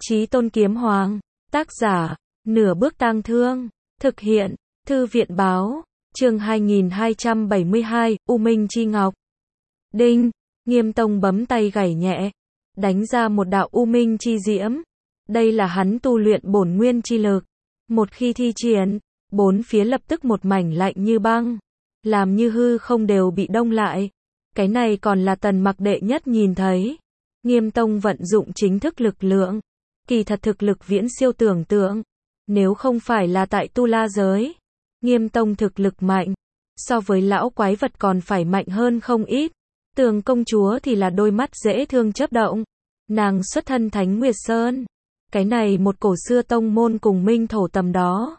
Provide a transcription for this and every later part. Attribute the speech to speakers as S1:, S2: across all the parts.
S1: Chí Tôn Kiếm Hoàng, tác giả, Nửa Bước Tang Thương, thực hiện, Thư viện Báo, chương 2272, U Minh Chi Ngọc. Đinh, Nghiêm Tông bấm tay gảy nhẹ, đánh ra một đạo U Minh Chi Diễm. Đây là hắn tu luyện bổn nguyên chi lực. Một khi thi triển, bốn phía lập tức một mảnh lạnh như băng, làm như hư không đều bị đông lại. Cái này còn là Tần Mặc đệ nhất nhìn thấy. Nghiêm Tông vận dụng chính thức lực lượng, kỳ thật thực lực viễn siêu tưởng tượng. Nếu không phải là tại Tu La giới, Nghiêm Tông thực lực mạnh, so với lão quái vật còn phải mạnh hơn không ít. Tường công chúa thì là đôi mắt dễ thương chớp động. Nàng xuất thân Thánh Nguyệt Sơn. Cái này một cổ xưa tông môn cùng Minh Thổ tầm đó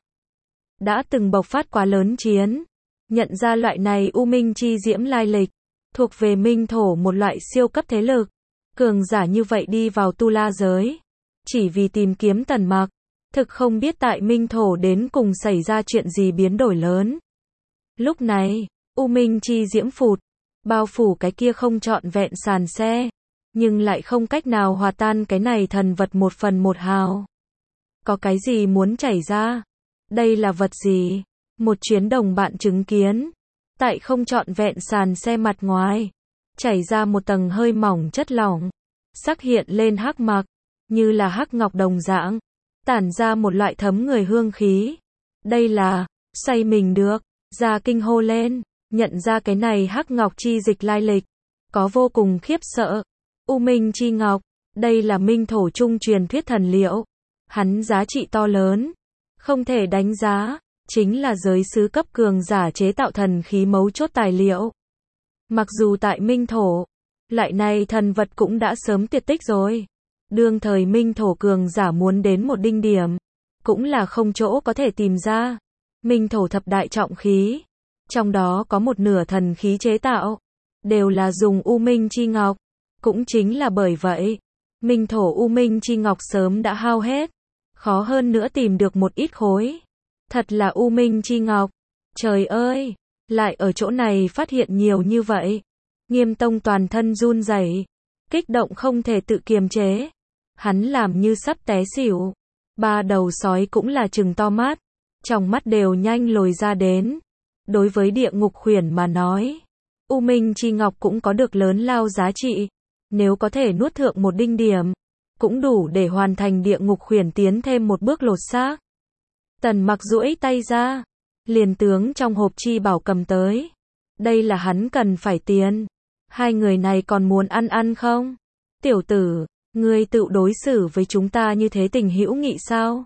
S1: đã từng bộc phát quá lớn chiến. Nhận ra loại này U Minh Chi Diễm lai lịch, thuộc về Minh Thổ một loại siêu cấp thế lực. Cường giả như vậy đi vào Tu La giới, chỉ vì tìm kiếm Tần Mặc, thực không biết tại Minh Thổ đến cùng xảy ra chuyện gì biến đổi lớn. Lúc này, U Minh Chi Diễm phụt, bao phủ cái kia không trọn vẹn sàn xe, nhưng lại không cách nào hòa tan cái này thần vật một phần một hào. Có cái gì muốn chảy ra? Đây là vật gì? Một chuyến đồng bạn chứng kiến, tại không trọn vẹn sàn xe mặt ngoài, chảy ra một tầng hơi mỏng chất lỏng, sắc hiện lên hắc mặc, như là hắc ngọc đồng dạng, tản ra một loại thấm người hương khí. Đây là, say mình được, ra kinh hô lên, nhận ra cái này hắc ngọc chi dịch lai lịch, có vô cùng khiếp sợ. U Minh Chi Ngọc, đây là Minh Thổ trung truyền thuyết thần liệu, hắn giá trị to lớn, không thể đánh giá, chính là giới sứ cấp cường giả chế tạo thần khí mấu chốt tài liệu. Mặc dù tại Minh Thổ, loại này thần vật cũng đã sớm tuyệt tích rồi. Đương thời Minh Thổ cường giả muốn đến một đinh điểm, cũng là không chỗ có thể tìm ra. Minh Thổ thập đại trọng khí, trong đó có một nửa thần khí chế tạo, đều là dùng U Minh Chi Ngọc. Cũng chính là bởi vậy, Minh Thổ U Minh Chi Ngọc sớm đã hao hết, khó hơn nữa tìm được một ít khối. Thật là U Minh Chi Ngọc, trời ơi, lại ở chỗ này phát hiện nhiều như vậy. Nghiêm Tông toàn thân run rẩy, kích động không thể tự kiềm chế. Hắn làm như sắp té xỉu. Ba đầu sói cũng là trừng to mắt, trong mắt đều nhanh lồi ra đến. Đối với địa ngục khuyển mà nói, U Minh Chi Ngọc cũng có được lớn lao giá trị. Nếu có thể nuốt thượng một đinh điểm, cũng đủ để hoàn thành địa ngục khuyển tiến thêm một bước lột xác. Tần Mặc duỗi tay ra, liền tướng trong hộp chi bảo cầm tới. Đây là hắn cần phải tiền. Hai người này còn muốn ăn không? Tiểu tử, ngươi tự đối xử với chúng ta như thế tình hữu nghị sao?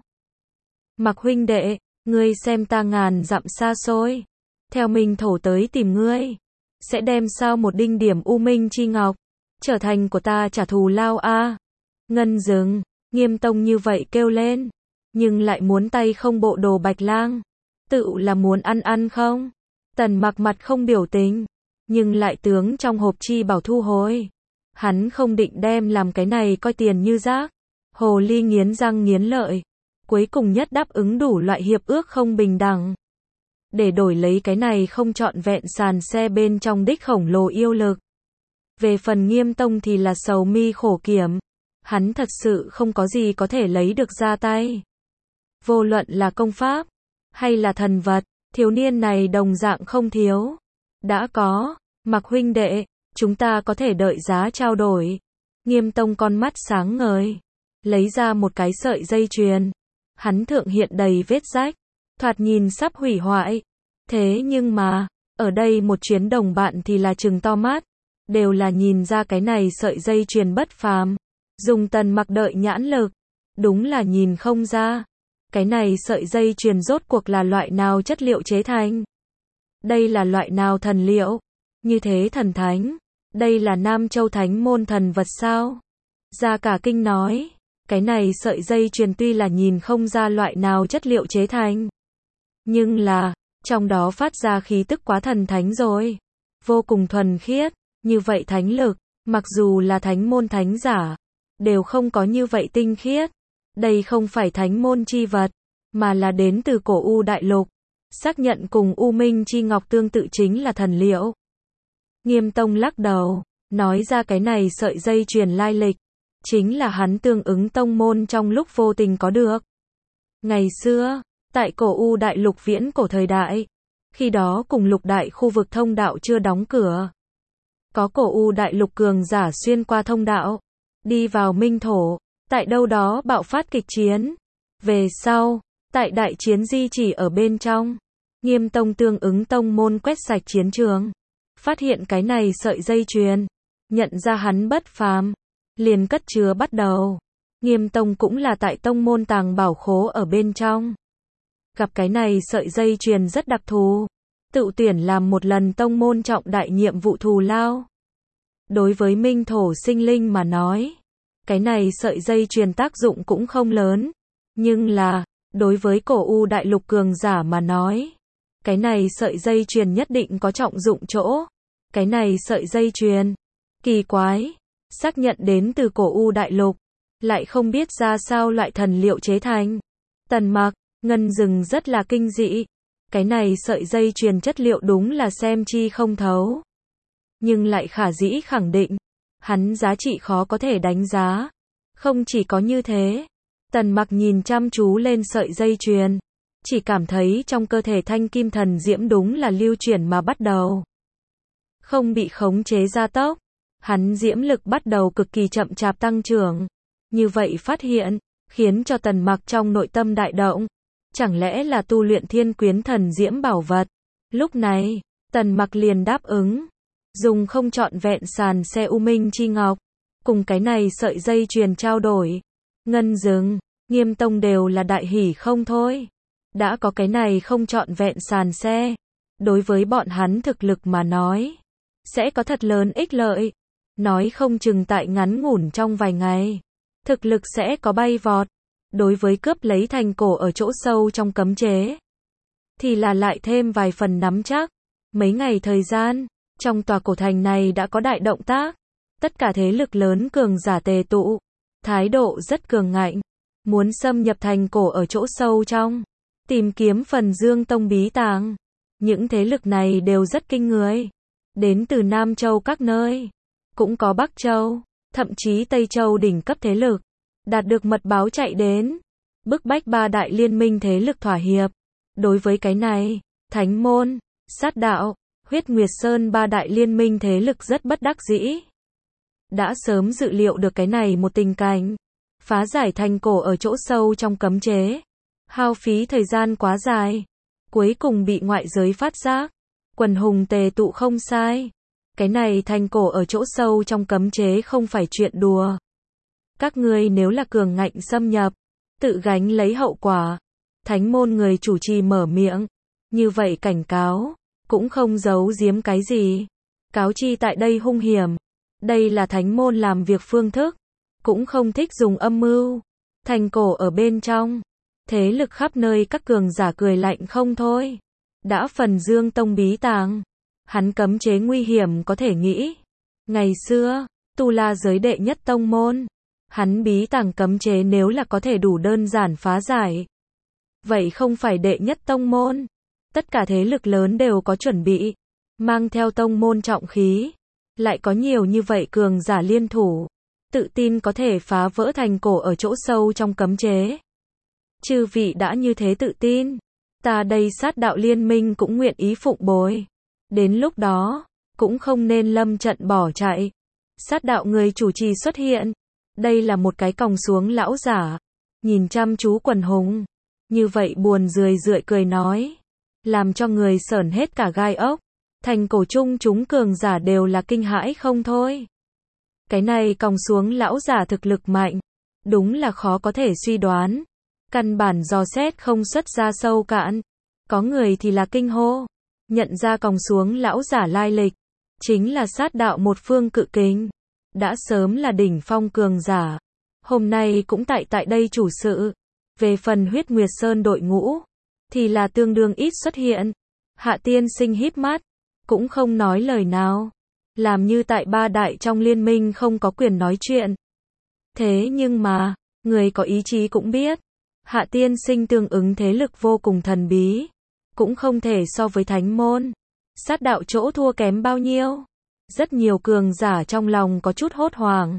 S1: Mặc huynh đệ, ngươi xem ta ngàn dặm xa xôi, theo Minh Thổ tới tìm ngươi, sẽ đem sao một đinh điểm U Minh Chi Ngọc trở thành của ta trả thù lao a. Ngân dừng, Nghiêm Tông như vậy kêu lên, nhưng lại muốn tay không bộ đồ bạch lang, tự là muốn ăn không? Tần Mặc mặt không biểu tình, nhưng lại tướng trong hộp chi bảo thu hồi. Hắn không định đem làm cái này coi tiền như rác. Hồ ly nghiến răng nghiến lợi, cuối cùng nhất đáp ứng đủ loại hiệp ước không bình đẳng, để đổi lấy cái này không trọn vẹn sàn xe bên trong đích khổng lồ yêu lực. Về phần Nghiêm Tông thì là sầu mi khổ kiểm, hắn thật sự không có gì có thể lấy được ra tay. Vô luận là công pháp, hay là thần vật, thiếu niên này đồng dạng không thiếu. Đã có, Mặc huynh đệ, chúng ta có thể đợi giá trao đổi. Nghiêm Tông con mắt sáng ngời, lấy ra một cái sợi dây chuyền. Hắn thượng hiện đầy vết rách, thoạt nhìn sắp hủy hoại. Thế nhưng mà, ở đây một chuyến đồng bạn thì là trừng to mắt, đều là nhìn ra cái này sợi dây chuyền bất phàm. Dùng Tần Mặc đợi nhãn lực, đúng là nhìn không ra. Cái này sợi dây chuyền rốt cuộc là loại nào chất liệu chế thành? Đây là loại nào thần liệu? Như thế thần thánh, đây là Nam Châu Thánh môn thần vật sao? Gia Cả Kinh nói, cái này sợi dây chuyền tuy là nhìn không ra loại nào chất liệu chế thành, nhưng là, trong đó phát ra khí tức quá thần thánh rồi, vô cùng thuần khiết, như vậy thánh lực, mặc dù là thánh môn thánh giả, đều không có như vậy tinh khiết. Đây không phải thánh môn chi vật, mà là đến từ cổ U đại lục, xác nhận cùng U Minh Chi Ngọc tương tự chính là thần liệu. Nghiêm Tông lắc đầu, nói ra cái này sợi dây chuyền lai lịch, chính là hắn tương ứng tông môn trong lúc vô tình có được. Ngày xưa, tại cổ U đại lục viễn cổ thời đại, khi đó cùng lục đại khu vực thông đạo chưa đóng cửa. Có cổ U đại lục cường giả xuyên qua thông đạo, đi vào minh thổ, tại đâu đó bạo phát kịch chiến. Về sau, tại đại chiến di chỉ ở bên trong, Nghiêm Tông tương ứng tông môn quét sạch chiến trường, phát hiện cái này sợi dây chuyền, nhận ra hắn bất phàm, liền cất chứa bắt đầu. Nghiêm Tông cũng là tại tông môn tàng bảo khố ở bên trong. Gặp cái này sợi dây chuyền rất đặc thù, tự tuyển làm một lần tông môn trọng đại nhiệm vụ thù lao. Đối với minh thổ sinh linh mà nói, cái này sợi dây chuyền tác dụng cũng không lớn, nhưng là, đối với cổ U đại lục cường giả mà nói, cái này sợi dây chuyền nhất định có trọng dụng chỗ. Cái này sợi dây chuyền, kỳ quái, xác nhận đến từ cổ U đại lục, lại không biết ra sao loại thần liệu chế thành. Tần Mặc, Ngân Dừng rất là kinh dị. Cái này sợi dây chuyền chất liệu đúng là xem chi không thấu. Nhưng lại khả dĩ khẳng định, hắn giá trị khó có thể đánh giá. Không chỉ có như thế, Tần Mặc nhìn chăm chú lên sợi dây chuyền, chỉ cảm thấy trong cơ thể thanh kim thần diễm đúng là lưu chuyển mà bắt đầu. Không bị khống chế gia tốc, hắn diễm lực bắt đầu cực kỳ chậm chạp tăng trưởng. Như vậy phát hiện, khiến cho Tần Mặc trong nội tâm đại động. Chẳng lẽ là tu luyện thiên quyến thần diễm bảo vật? Lúc này, Tần Mặc liền đáp ứng. Dùng không trọn vẹn sàn xe U Minh Chi Ngọc, cùng cái này sợi dây chuyền trao đổi. Ngân Dừng, Nghiêm Tông đều là đại hỉ không thôi. Đã có cái này không trọn vẹn sàn xe, đối với bọn hắn thực lực mà nói, sẽ có thật lớn ích lợi. Nói không chừng tại ngắn ngủn trong vài ngày, thực lực sẽ có bay vọt. Đối với cướp lấy thành cổ ở chỗ sâu trong cấm chế, thì là lại thêm vài phần nắm chắc. Mấy ngày thời gian, trong tòa cổ thành này đã có đại động tác. Tất cả thế lực lớn cường giả tề tụ, thái độ rất cường ngạnh, muốn xâm nhập thành cổ ở chỗ sâu trong, tìm kiếm phần Dương Tông bí tàng. Những thế lực này đều rất kinh người, đến từ Nam Châu các nơi, cũng có Bắc Châu, thậm chí Tây Châu đỉnh cấp thế lực, đạt được mật báo chạy đến, bức bách ba đại liên minh thế lực thỏa hiệp. Đối với cái này, Thánh Môn, Sát Đạo, Huyết Nguyệt Sơn ba đại liên minh thế lực rất bất đắc dĩ. Đã sớm dự liệu được cái này một tình cảnh, phá giải thành cổ ở chỗ sâu trong cấm chế, hao phí thời gian quá dài, cuối cùng bị ngoại giới phát giác. Quần hùng tề tụ không sai, cái này thành cổ ở chỗ sâu trong cấm chế không phải chuyện đùa. Các ngươi nếu là cường ngạnh xâm nhập, tự gánh lấy hậu quả. Thánh Môn người chủ trì mở miệng, như vậy cảnh cáo, cũng không giấu giếm cái gì. Cáo chi tại đây hung hiểm, đây là Thánh Môn làm việc phương thức, cũng không thích dùng âm mưu. Thành cổ ở bên trong, thế lực khắp nơi các cường giả cười lạnh không thôi. Đã phần Dương Tông bí tàng, hắn cấm chế nguy hiểm có thể nghĩ. Ngày xưa, Tu La giới đệ nhất tông môn, hắn bí tàng cấm chế nếu là có thể đủ đơn giản phá giải, vậy không phải đệ nhất tông môn. Tất cả thế lực lớn đều có chuẩn bị, mang theo tông môn trọng khí, lại có nhiều như vậy cường giả liên thủ, tự tin có thể phá vỡ thành cổ ở chỗ sâu trong cấm chế. Chư vị đã như thế tự tin, ta đây Sát Đạo liên minh cũng nguyện ý phụng bồi. Đến lúc đó, cũng không nên lâm trận bỏ chạy. Sát Đạo người chủ trì xuất hiện, đây là một cái còng xuống lão giả, nhìn chăm chú quần hùng, như vậy buồn rười rượi cười nói, làm cho người sởn hết cả gai ốc. Thành cổ chung chúng cường giả đều là kinh hãi không thôi. Cái này còng xuống lão giả thực lực mạnh, đúng là khó có thể suy đoán, căn bản dò xét không xuất ra sâu cạn. Có người thì là kinh hô, nhận ra còng xuống lão giả lai lịch, chính là Sát Đạo một phương cự kình, đã sớm là đỉnh phong cường giả, hôm nay cũng tại đây chủ sự. Về phần Huyết Nguyệt Sơn đội ngũ, thì là tương đương ít xuất hiện. Hạ tiên sinh híp mắt, cũng không nói lời nào, làm như tại ba đại trong liên minh không có quyền nói chuyện. Thế nhưng mà, người có ý chí cũng biết, Hạ tiên sinh tương ứng thế lực vô cùng thần bí, cũng không thể so với Thánh Môn, Sát Đạo chỗ thua kém bao nhiêu. Rất nhiều cường giả trong lòng có chút hốt hoảng,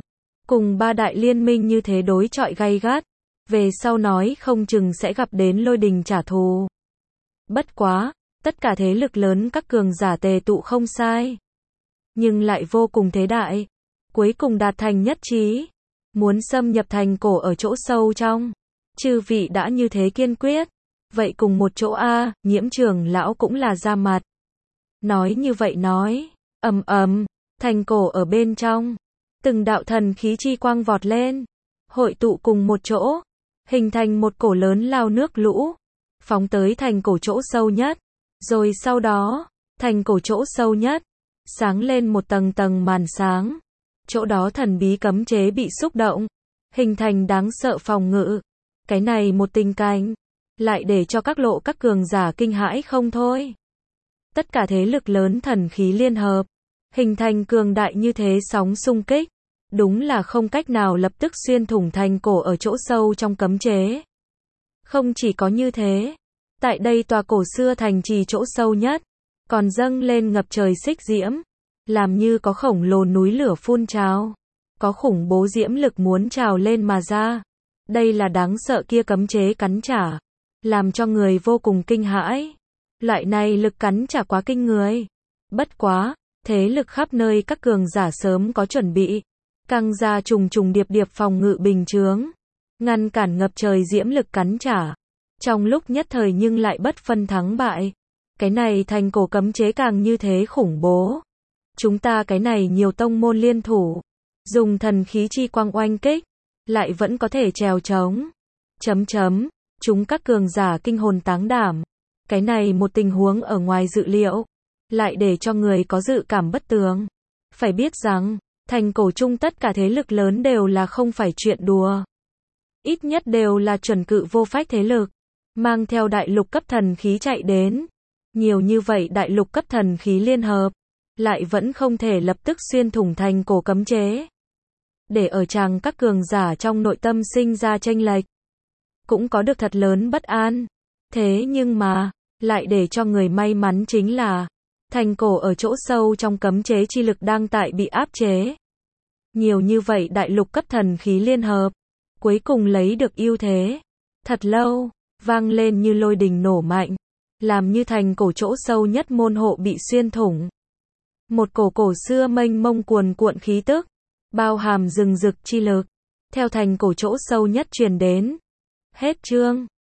S1: cùng ba đại liên minh như thế đối chọi gay gắt, về sau nói không chừng sẽ gặp đến lôi đình trả thù. Bất quá, tất cả thế lực lớn các cường giả tề tụ không sai, nhưng lại vô cùng thế đại, cuối cùng đạt thành nhất trí, muốn xâm nhập thành cổ ở chỗ sâu trong. Chư vị đã như thế kiên quyết, vậy cùng một chỗ a, Nhiễm trưởng lão cũng là ra mặt. Nói như vậy nói, thành cổ ở bên trong, từng đạo thần khí chi quang vọt lên, hội tụ cùng một chỗ, hình thành một cổ lớn lao nước lũ, phóng tới thành cổ chỗ sâu nhất, rồi sau đó, thành cổ chỗ sâu nhất, sáng lên một tầng tầng màn sáng, chỗ đó thần bí cấm chế bị xúc động, hình thành đáng sợ phòng ngự, cái này một tình cảnh, lại để cho các lộ các cường giả kinh hãi không thôi. Tất cả thế lực lớn thần khí liên hợp, hình thành cường đại như thế sóng xung kích, đúng là không cách nào lập tức xuyên thủng thành cổ ở chỗ sâu trong cấm chế. Không chỉ có như thế, tại đây tòa cổ xưa thành trì chỗ sâu nhất, còn dâng lên ngập trời xích diễm, làm như có khổng lồ núi lửa phun trào, có khủng bố diễm lực muốn trào lên mà ra. Đây là đáng sợ kia cấm chế cắn trả, làm cho người vô cùng kinh hãi. Loại này lực cắn trả quá kinh người. Bất quá, thế lực khắp nơi các cường giả sớm có chuẩn bị, căng ra trùng trùng điệp điệp phòng ngự bình chướng, ngăn cản ngập trời diễm lực cắn trả. Trong lúc nhất thời nhưng lại bất phân thắng bại. Cái này thành cổ cấm chế càng như thế khủng bố. Chúng ta cái này nhiều tông môn liên thủ, dùng thần khí chi quang oanh kích, lại vẫn có thể trèo trống. Chúng các cường giả kinh hồn táng đảm. Cái này một tình huống ở ngoài dự liệu, lại để cho người có dự cảm bất tường. Phải biết rằng, thành cổ chung tất cả thế lực lớn đều là không phải chuyện đùa. Ít nhất đều là chuẩn cự vô phách thế lực, mang theo đại lục cấp thần khí chạy đến. Nhiều như vậy đại lục cấp thần khí liên hợp, lại vẫn không thể lập tức xuyên thủng thành cổ cấm chế. Để ở chàng các cường giả trong nội tâm sinh ra chênh lệch, cũng có được thật lớn bất an. Thế nhưng mà, lại để cho người may mắn chính là, thành cổ ở chỗ sâu trong cấm chế chi lực đang tại bị áp chế. Nhiều như vậy đại lục cấp thần khí liên hợp, cuối cùng lấy được ưu thế. Thật lâu, vang lên như lôi đình nổ mạnh, làm như thành cổ chỗ sâu nhất môn hộ bị xuyên thủng. Một cổ xưa mênh mông cuồn cuộn khí tức, bao hàm rừng rực chi lực, theo thành cổ chỗ sâu nhất truyền đến. Hết chương.